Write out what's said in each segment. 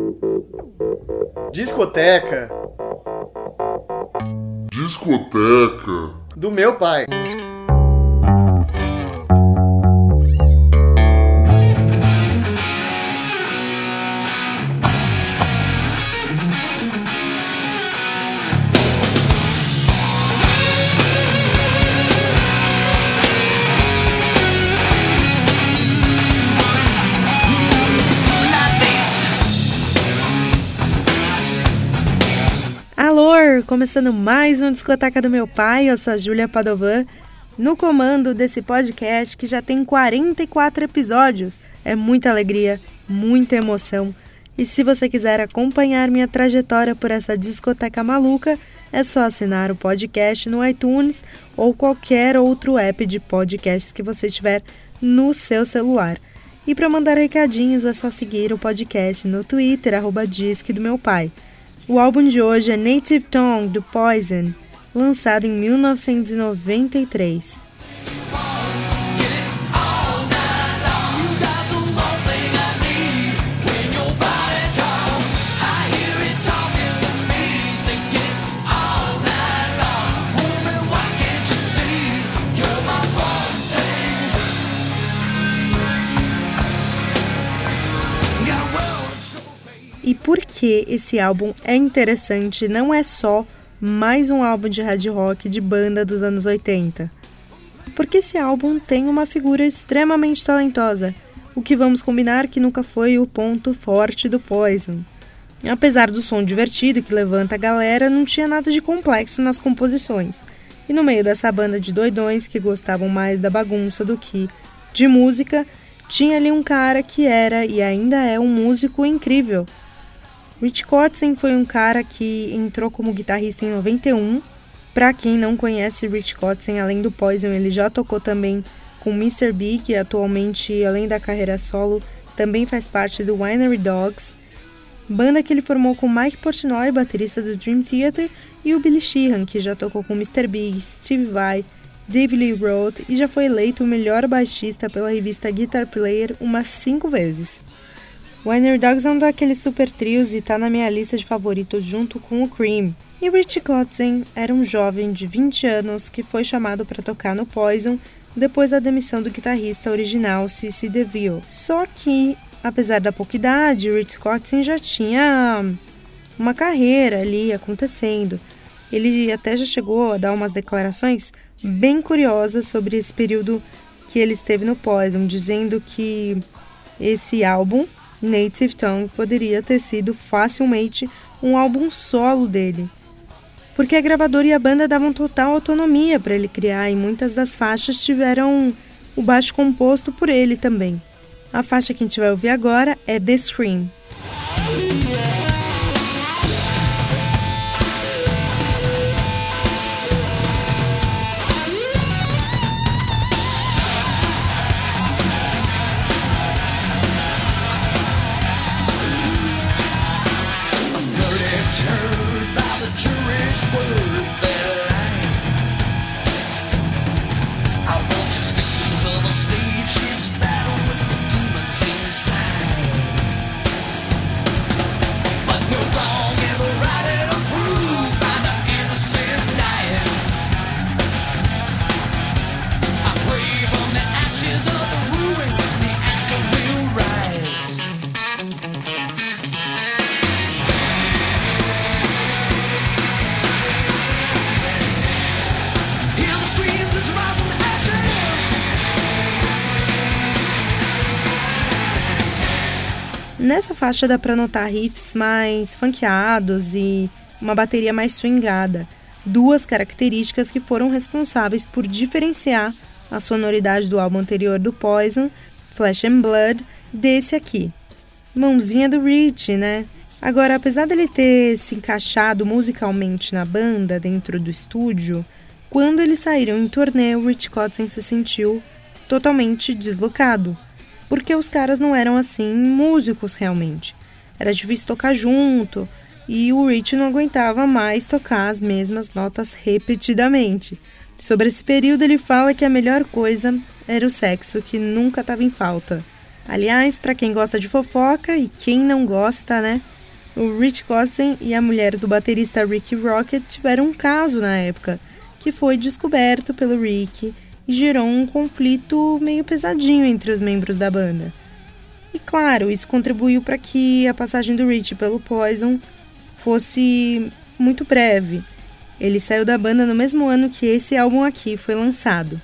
Discoteca. Discoteca. Do meu pai. Começando mais um Discoteca do meu pai, eu sou a Júlia Padovan, no comando desse podcast que já tem 44 episódios. É muita alegria, muita emoção. E se você quiser acompanhar minha trajetória por essa discoteca maluca, é só assinar o podcast no iTunes ou qualquer outro app de podcasts que você tiver no seu celular. E para mandar recadinhos é só seguir o podcast no Twitter, @disque do meu pai. O álbum de hoje é Native Tongue, do Poison, lançado em 1993. E por que esse álbum é interessante, não é só mais um álbum de hard rock de banda dos anos 80. Porque esse álbum tem uma figura extremamente talentosa, o que vamos combinar que nunca foi o ponto forte do Poison. Apesar do som divertido que levanta a galera, não tinha nada de complexo nas composições. E no meio dessa banda de doidões que gostavam mais da bagunça do que de música, tinha ali um cara que era e ainda é um músico incrível. Rich Kotzen foi um cara que entrou como guitarrista em 91. Para quem não conhece Rich Kotzen, além do Poison, ele já tocou também com Mr. Big, que atualmente, além da carreira solo, também faz parte do Winery Dogs, banda que ele formou com Mike Portnoy, baterista do Dream Theater, e o Billy Sheehan, que já tocou com Mr. Big, Steve Vai, Dave Lee Roth e já foi eleito o melhor baixista pela revista Guitar Player umas 5 vezes. O Winery Dogs é um daqueles super trios e tá na minha lista de favoritos junto com o Cream. E Rich Kotzen era um jovem de 20 anos que foi chamado para tocar no Poison depois da demissão do guitarrista original C.C. DeVille. Só que, apesar da pouca idade, Rich Kotzen já tinha uma carreira ali acontecendo. Ele até já chegou a dar umas declarações bem curiosas sobre esse período que ele esteve no Poison, dizendo que esse álbum, Native Tongue, poderia ter sido facilmente um álbum solo dele, porque a gravadora e a banda davam total autonomia para ele criar e muitas das faixas tiveram o baixo composto por ele também. A faixa que a gente vai ouvir agora é The Scream. Nessa faixa dá para notar riffs mais funkeados e uma bateria mais swingada, duas características que foram responsáveis por diferenciar a sonoridade do álbum anterior do Poison, Flesh and Blood, desse aqui. Mãozinha do Rich, né? Agora, apesar dele ter se encaixado musicalmente na banda dentro do estúdio, quando eles saíram em turnê, o Rich Kotzen se sentiu totalmente deslocado, porque os caras não eram assim músicos realmente. Era difícil tocar junto e o Rich não aguentava mais tocar as mesmas notas repetidamente. Sobre esse período ele fala que a melhor coisa era o sexo, que nunca estava em falta. Aliás, para quem gosta de fofoca e quem não gosta, né? O Rich Kotzen e a mulher do baterista Rick Rocket tiveram um caso na época, que foi descoberto pelo Rick e gerou um conflito meio pesadinho entre os membros da banda. E claro, isso contribuiu para que a passagem do Rich pelo Poison fosse muito breve. Ele saiu da banda no mesmo ano que esse álbum aqui foi lançado.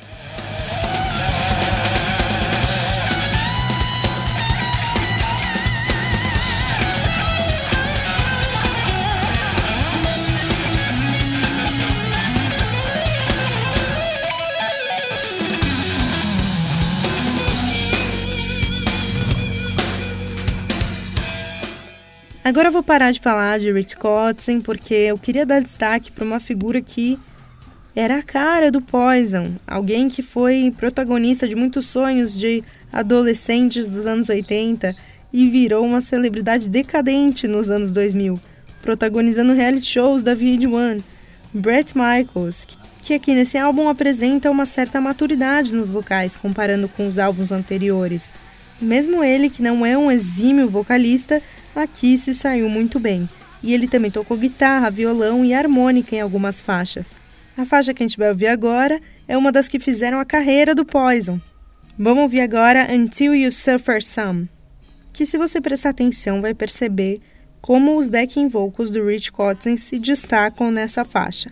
Agora eu vou parar de falar de Rich Kotzen, porque eu queria dar destaque para uma figura que era a cara do Poison, alguém que foi protagonista de muitos sonhos de adolescentes dos anos 80 e virou uma celebridade decadente nos anos 2000, protagonizando reality shows da VH1, Bret Michaels, que aqui nesse álbum apresenta uma certa maturidade nos vocais, comparando com os álbuns anteriores. Mesmo ele, que não é um exímio vocalista, aqui se saiu muito bem. E ele também tocou guitarra, violão e harmônica em algumas faixas. A faixa que a gente vai ouvir agora é uma das que fizeram a carreira do Poison. Vamos ouvir agora Until You Suffer Some, que se você prestar atenção vai perceber como os backing vocals do Rich Kotzen se destacam nessa faixa.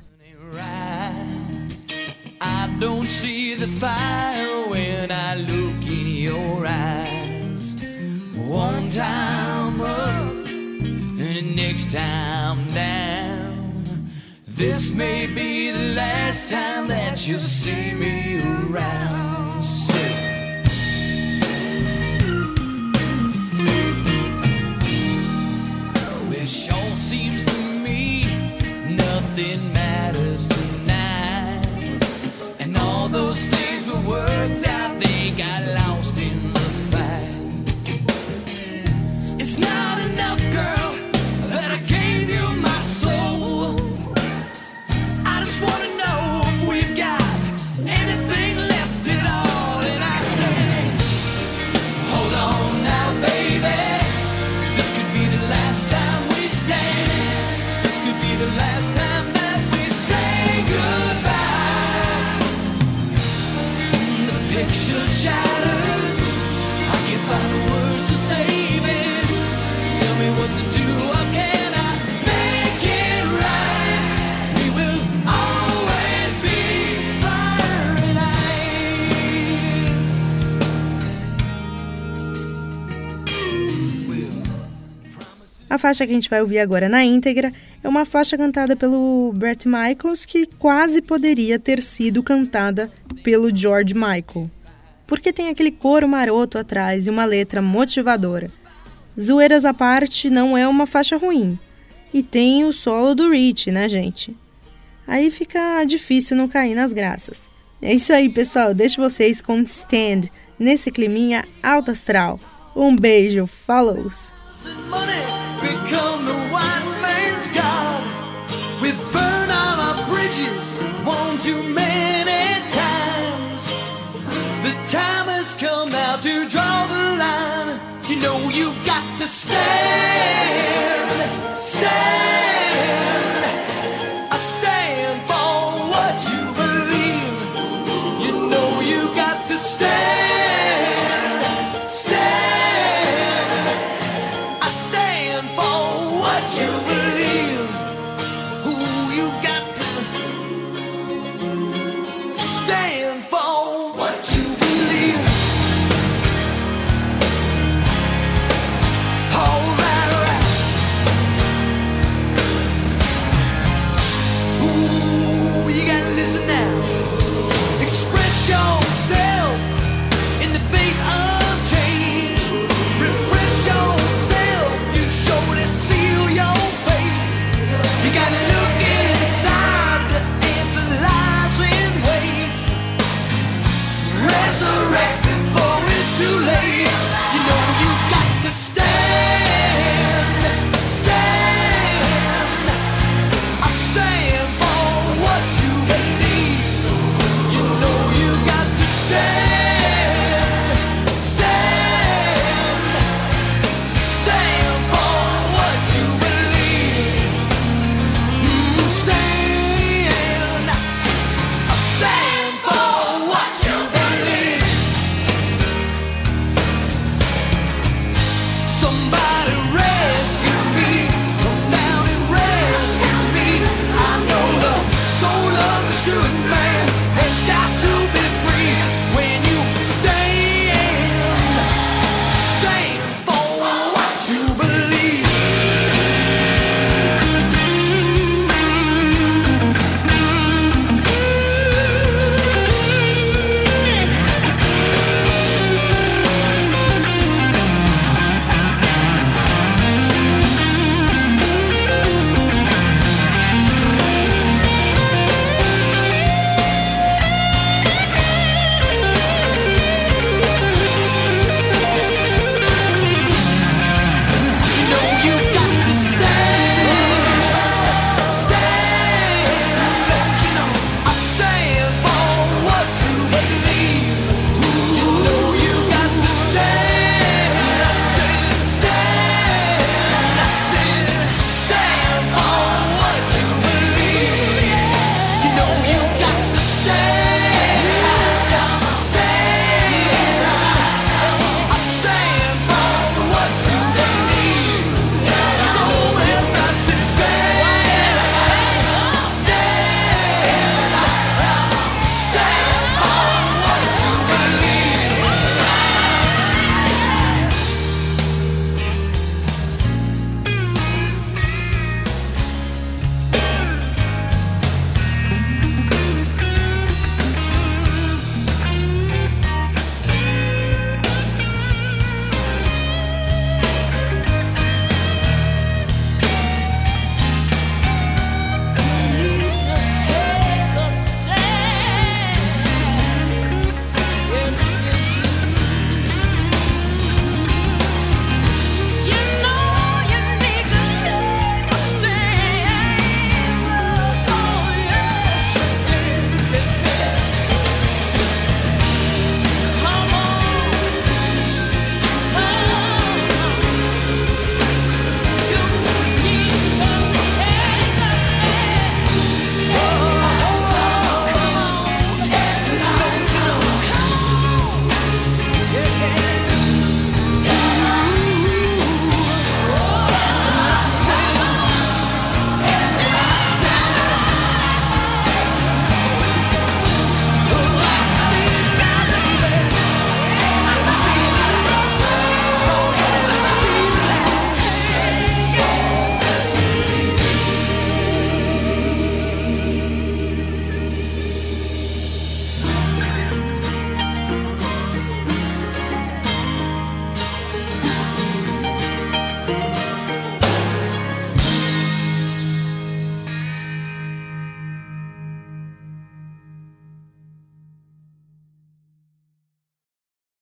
I don't see the fire when I look in your eyes. One time up and the next time down. This may be the last time that you'll see me around. Well, it sure seems to me nothing matters tonight. And all those things were worked out, they got lost in the fight. It's not enough, girl, that I gave you my soul. I just wanna know if we've got anything left at all. And I say, hold on now, baby. This could be the last time we stand. This could be the last time that we say goodbye. The picture shatters, I can't find the words to save it. Tell me what to do, how can I make it right? We will always be fire and ice. A faixa que a gente vai ouvir agora na íntegra é uma faixa cantada pelo Bret Michaels que quase poderia ter sido cantada pelo George Michael, porque tem aquele coro maroto atrás e uma letra motivadora. Zoeiras à parte, não é uma faixa ruim. E tem o solo do Rich, né, gente? Aí fica difícil não cair nas graças. É isso aí, pessoal. Deixo vocês com Stand, nesse climinha alto astral. Um beijo, falou! You know you got to stand, stand. I stand for what you believe. You know you got to stand, stand. I stand for what you believe.